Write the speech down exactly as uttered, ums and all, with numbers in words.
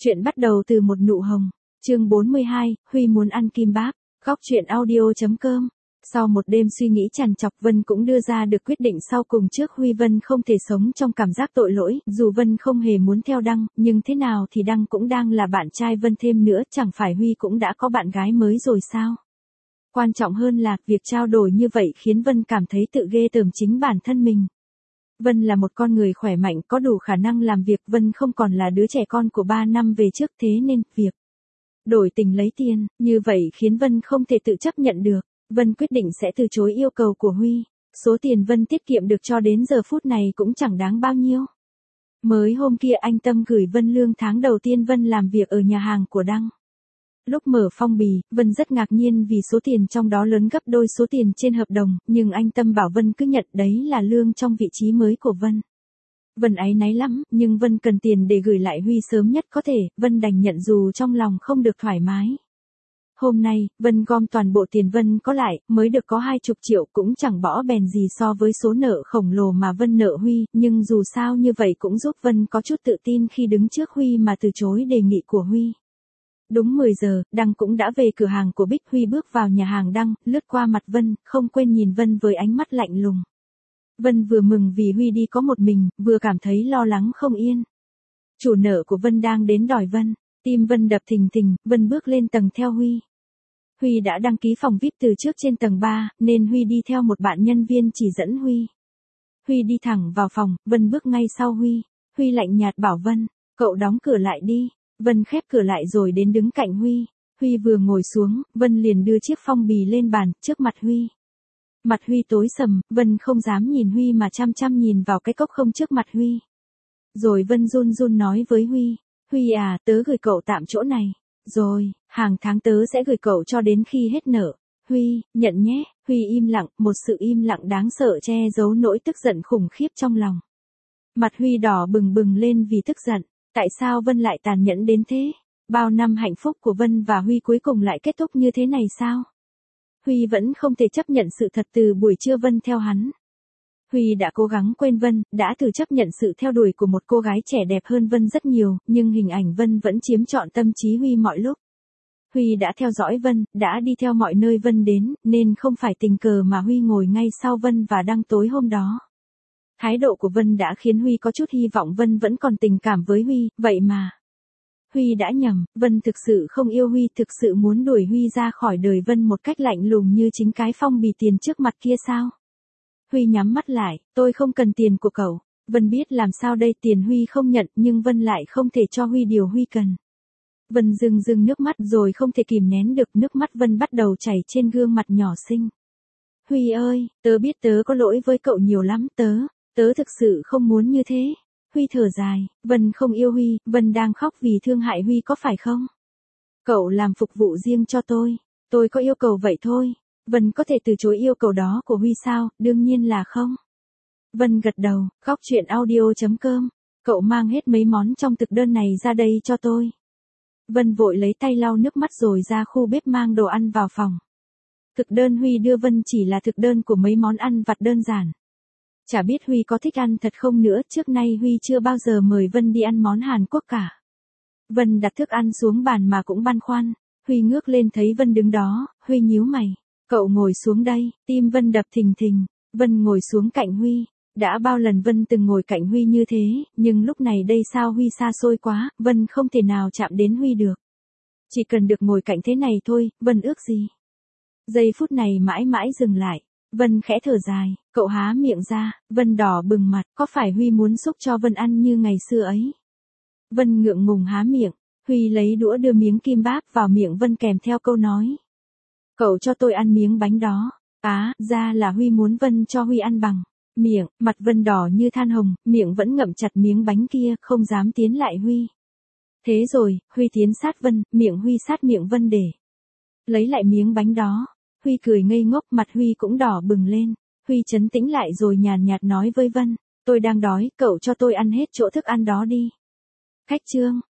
Chuyện bắt đầu từ một nụ hồng. Chương bốn mươi hai, Huy muốn ăn kim báp. Góc chuyện audio.com. Sau một đêm suy nghĩ trằn trọc, Vân cũng đưa ra được quyết định sau cùng trước Huy. Vân không thể sống trong cảm giác tội lỗi, dù Vân không hề muốn theo Đăng, nhưng thế nào thì Đăng cũng đang là bạn trai Vân, thêm nữa chẳng phải Huy cũng đã có bạn gái mới rồi sao? Quan trọng hơn là, việc trao đổi như vậy khiến Vân cảm thấy tự ghê tởm chính bản thân mình. Vân là một con người khỏe mạnh, có đủ khả năng làm việc, Vân không còn là đứa trẻ con của ba năm về trước, thế nên, việc đổi tình lấy tiền, như vậy khiến Vân không thể tự chấp nhận được. Vân quyết định sẽ từ chối yêu cầu của Huy. Số tiền Vân tiết kiệm được cho đến giờ phút này cũng chẳng đáng bao nhiêu. Mới hôm kia anh Tâm gửi Vân lương tháng đầu tiên Vân làm việc ở nhà hàng của Đăng. Lúc mở phong bì, Vân rất ngạc nhiên vì số tiền trong đó lớn gấp đôi số tiền trên hợp đồng, nhưng anh Tâm bảo Vân cứ nhận đấy là lương trong vị trí mới của Vân. Vân áy náy lắm, nhưng Vân cần tiền để gửi lại Huy sớm nhất có thể, Vân đành nhận dù trong lòng không được thoải mái. Hôm nay, Vân gom toàn bộ tiền Vân có lại, mới được có hai chục triệu, cũng chẳng bỏ bèn gì so với số nợ khổng lồ mà Vân nợ Huy, nhưng dù sao như vậy cũng giúp Vân có chút tự tin khi đứng trước Huy mà từ chối đề nghị của Huy. Đúng mười giờ, Đăng cũng đã về cửa hàng của Bích. Huy bước vào nhà hàng Đăng, lướt qua mặt Vân, không quên nhìn Vân với ánh mắt lạnh lùng. Vân vừa mừng vì Huy đi có một mình, vừa cảm thấy lo lắng không yên. Chủ nợ của Vân đang đến đòi Vân, tim Vân đập thình thình. Vân bước lên tầng theo Huy. Huy đã đăng ký phòng vi ai pi từ trước trên tầng ba, nên Huy đi theo một bạn nhân viên chỉ dẫn Huy. Huy đi thẳng vào phòng, Vân bước ngay sau Huy. Huy lạnh nhạt bảo Vân, cậu đóng cửa lại đi. Vân khép cửa lại rồi đến đứng cạnh Huy. Huy vừa ngồi xuống, Vân liền đưa chiếc phong bì lên bàn, trước mặt Huy. Mặt Huy tối sầm, Vân không dám nhìn Huy mà chăm chăm nhìn vào cái cốc không trước mặt Huy. Rồi Vân run run nói với Huy, Huy à, tớ gửi cậu tạm chỗ này. Rồi, hàng tháng tớ sẽ gửi cậu cho đến khi hết nợ. Huy, nhận nhé. Huy im lặng, một sự im lặng đáng sợ che giấu nỗi tức giận khủng khiếp trong lòng. Mặt Huy đỏ bừng bừng lên vì tức giận. Tại sao Vân lại tàn nhẫn đến thế? Bao năm hạnh phúc của Vân và Huy cuối cùng lại kết thúc như thế này sao? Huy vẫn không thể chấp nhận sự thật từ buổi trưa Vân theo hắn. Huy đã cố gắng quên Vân, đã thử chấp nhận sự theo đuổi của một cô gái trẻ đẹp hơn Vân rất nhiều, nhưng hình ảnh Vân vẫn chiếm trọn tâm trí Huy mọi lúc. Huy đã theo dõi Vân, đã đi theo mọi nơi Vân đến, nên không phải tình cờ mà Huy ngồi ngay sau Vân và Đăng tối hôm đó. Thái độ của Vân đã khiến Huy có chút hy vọng Vân vẫn còn tình cảm với Huy, vậy mà. Huy đã nhầm, Vân thực sự không yêu Huy, thực sự muốn đuổi Huy ra khỏi đời Vân một cách lạnh lùng như chính cái phong bì tiền trước mặt kia sao? Huy nhắm mắt lại, tôi không cần tiền của cậu. Vân biết làm sao đây, tiền Huy không nhận, nhưng Vân lại không thể cho Huy điều Huy cần. Vân rưng rưng nước mắt rồi không thể kìm nén được, nước mắt Vân bắt đầu chảy trên gương mặt nhỏ xinh. Huy ơi, tớ biết tớ có lỗi với cậu nhiều lắm, tớ, tớ thực sự không muốn như thế. Huy thở dài, Vân không yêu Huy, Vân đang khóc vì thương hại Huy có phải không? Cậu làm phục vụ riêng cho tôi, tôi có yêu cầu vậy thôi. Vân có thể từ chối yêu cầu đó của Huy sao? Đương nhiên là không. Vân gật đầu, góc chuyện audio.com. Cậu mang hết mấy món trong thực đơn này ra đây cho tôi. Vân vội lấy tay lau nước mắt rồi ra khu bếp mang đồ ăn vào phòng. Thực đơn Huy đưa Vân chỉ là thực đơn của mấy món ăn vặt đơn giản. Chả biết Huy có thích ăn thật không nữa, trước nay Huy chưa bao giờ mời Vân đi ăn món Hàn Quốc cả. Vân đặt thức ăn xuống bàn mà cũng băn khoăn. Huy ngước lên thấy Vân đứng đó, Huy nhíu mày. Cậu ngồi xuống đây, tim Vân đập thình thình. Vân ngồi xuống cạnh Huy. Đã bao lần Vân từng ngồi cạnh Huy như thế, nhưng lúc này đây sao Huy xa xôi quá, Vân không thể nào chạm đến Huy được. Chỉ cần được ngồi cạnh thế này thôi, Vân ước gì? Giây phút này mãi mãi dừng lại. Vân khẽ thở dài, cậu há miệng ra, Vân đỏ bừng mặt, có phải Huy muốn xúc cho Vân ăn như ngày xưa ấy? Vân ngượng ngùng há miệng, Huy lấy đũa đưa miếng kim báp vào miệng Vân kèm theo câu nói. Cậu cho tôi ăn miếng bánh đó. Á, ra là Huy muốn Vân cho Huy ăn bằng miệng. Mặt Vân đỏ như than hồng, miệng vẫn ngậm chặt miếng bánh kia, không dám tiến lại Huy. Thế rồi, Huy tiến sát Vân, miệng Huy sát miệng Vân để lấy lại miếng bánh đó. Huy cười ngây ngốc, mặt Huy cũng đỏ bừng lên. Huy trấn tĩnh lại rồi nhàn nhạt nói với Vân, tôi đang đói, cậu cho tôi ăn hết chỗ thức ăn đó đi. Cách chương.